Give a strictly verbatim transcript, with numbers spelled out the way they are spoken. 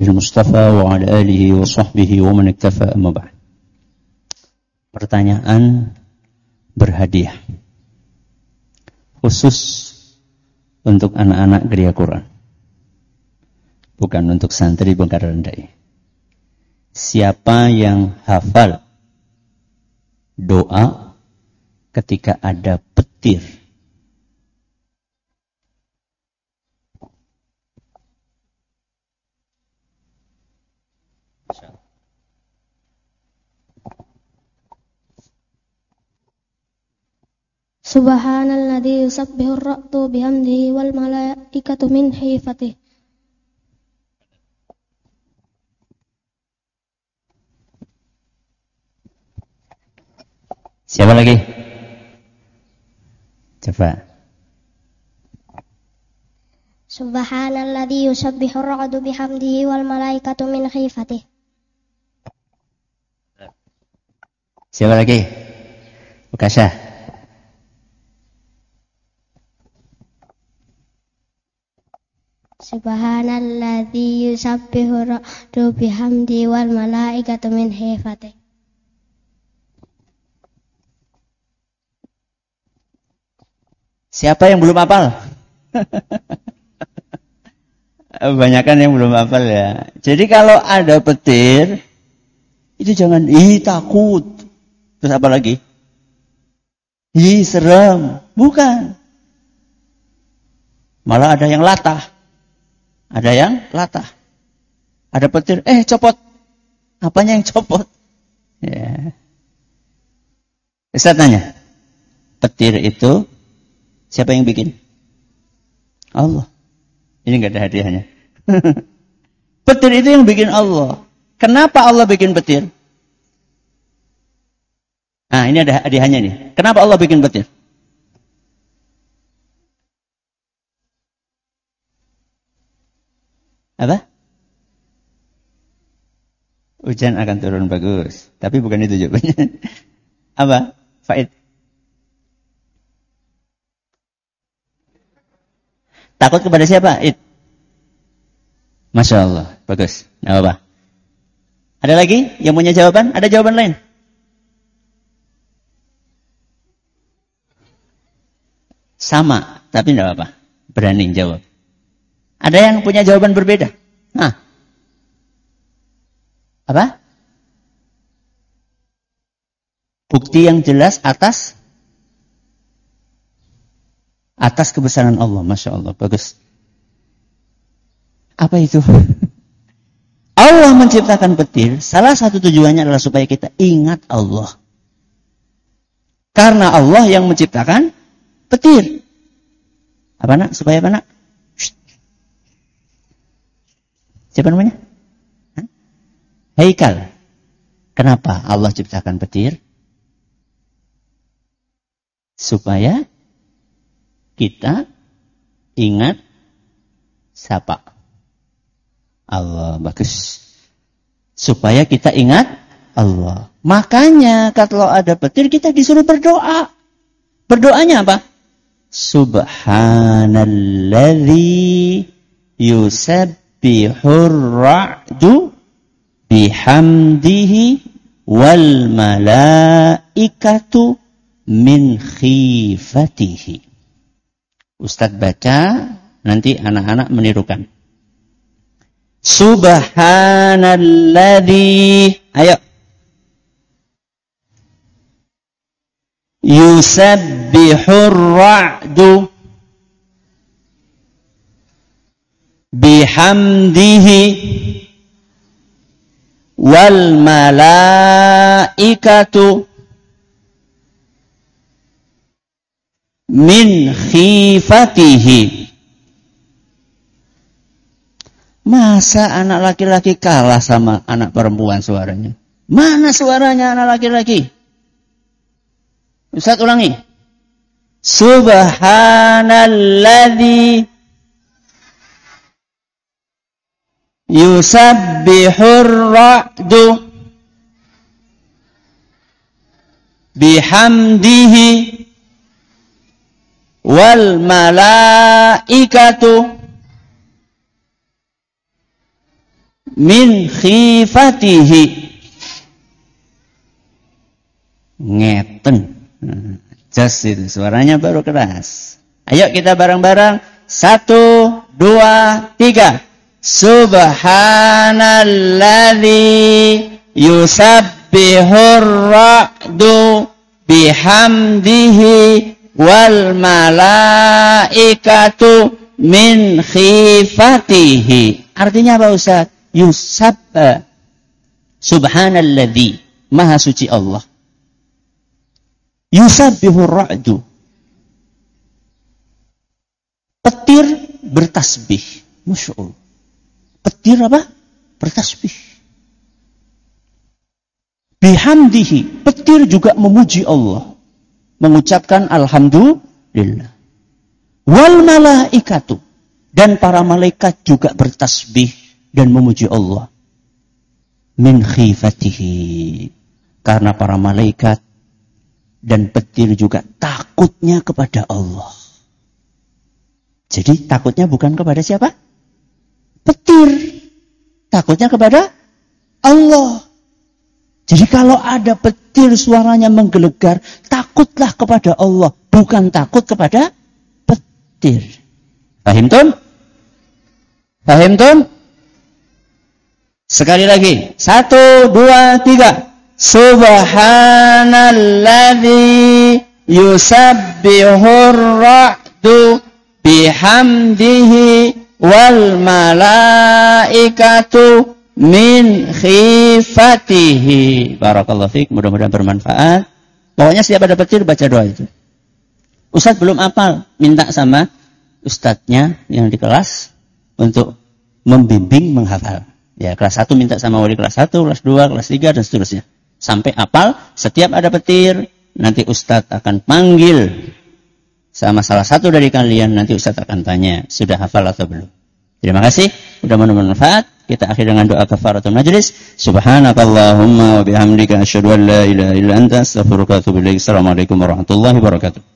المصطفى وعلى آله وصحبه ومن اكتفى أما بعد. Pertanyaan berhadiah khusus untuk anak-anak gereja Quran, bukan untuk santri Bengkar Rendai. Siapa yang hafal doa ketika ada petir? Subhanalladzi yusabbihu ar-ra'du bihamdihi wal malaikatu min khifatihi. Siapa lagi? Coba. Subhanalladzi yusabbihu ar-ra'du bihamdihi wal malaikatu min khifatihi. Siapa lagi? Bukasha. Subhanalladzi yusabbihu ar-ra'du bihamdihi wal malaikatu min khifatihi. Siapa yang belum hafal? Kebanyakan yang belum hafal ya. Jadi kalau ada petir, itu jangan, ih takut. Terus apa lagi? Ih serem. Bukan. Malah ada yang latah. Ada yang latah. Ada petir, eh copot. Apanya yang copot? Ya. Ustaz tanya. Petir itu siapa yang bikin? Allah. Ini enggak ada hadiahnya. Petir itu yang bikin Allah. Kenapa Allah bikin petir? Nah, ini ada hadiahnya nih. Kenapa Allah bikin petir? Apa? Hujan akan turun, bagus. Tapi bukan itu jawabannya. Apa? Faid. Takut kepada siapa? It. Masya Allah, bagus. Nggak apa-apa. Ada lagi yang punya jawaban? Ada jawaban lain? Sama, tapi nggak apa-apa. Berani jawab. Ada yang punya jawaban berbeda? Nah. Apa? Bukti yang jelas atas atas kebesaran Allah. Masya Allah, bagus. Apa itu? Allah menciptakan petir, salah satu tujuannya adalah supaya kita ingat Allah. Karena Allah yang menciptakan petir. Apa nak? Supaya apa nak? Siapa namanya? Hah? Haikal. Kenapa Allah ciptakan petir? Supaya kita ingat siapa? Allah. Bagus. Supaya kita ingat Allah. Makanya kalau ada petir kita disuruh berdoa. Berdoanya apa? Subhanalladzi yusabbihur ra'du bihamdihi wal malaikatu min khifatihi. Ustadz baca, nanti anak-anak menirukan. Subhanalladzi, ayo. Yusabbihur ra'du bihamdihi wal malaikatu min khifatihi. Masa anak laki-laki kalah sama anak perempuan suaranya? Mana suaranya anak laki-laki? Ustaz ulangi. Subhanalladzi yusabbihur ra'du bihamdihi wal malaikatu min khifatihi. Ngeten. Just itu, suaranya baru keras. Ayo kita bareng-bareng. Satu, dua, tiga. Subhanalladzi yusabbihur ra'du bihamdihi wal malaikatu min khifatihi. Artinya apa Ustaz? Yusabba. Subhanalladzi, maha suci Allah. Yusabbihur ra'du. Petir bertasbih. Masya Allah. Petir apa? Bertasbih. Bihamdihi. Petir juga memuji Allah. Mengucapkan alhamdulillah. Wal malaikatu. Dan para malaikat juga bertasbih dan memuji Allah. Min khifatihi. Karena para malaikat dan petir juga takutnya kepada Allah. Jadi takutnya bukan kepada siapa? Petir. Takutnya kepada Allah. Jadi kalau ada petir suaranya menggelegar, takutlah kepada Allah. Bukan takut kepada petir. Paham Tun? Paham Tun? Sekali lagi. Satu, dua, tiga. Subhanalladzi yusabbihur ra'du bihamdihi wal malaikatu min khifatihi. Barakallahu fiik, mudah-mudahan bermanfaat. Pokoknya setiap ada petir baca doa itu. Ustaz belum hafal, minta sama ustadznya yang di kelas untuk membimbing menghafal. Ya, kelas satu minta sama wali kelas satu, kelas dua, kelas tiga dan seterusnya. Sampai hafal, setiap ada petir, nanti ustadz akan panggil sama salah satu dari kalian, nanti ustadz akan tanya, sudah hafal atau belum? Terima kasih, sudah bermanfaat. Kita akhiri dengan doa kafaratul majlis. Subhanakallahumma wa bihamdika asyhadu an la ilaha illa anta astaghfiruka wa atubu ilaik. Assalamualaikum warahmatullahi wabarakatuh.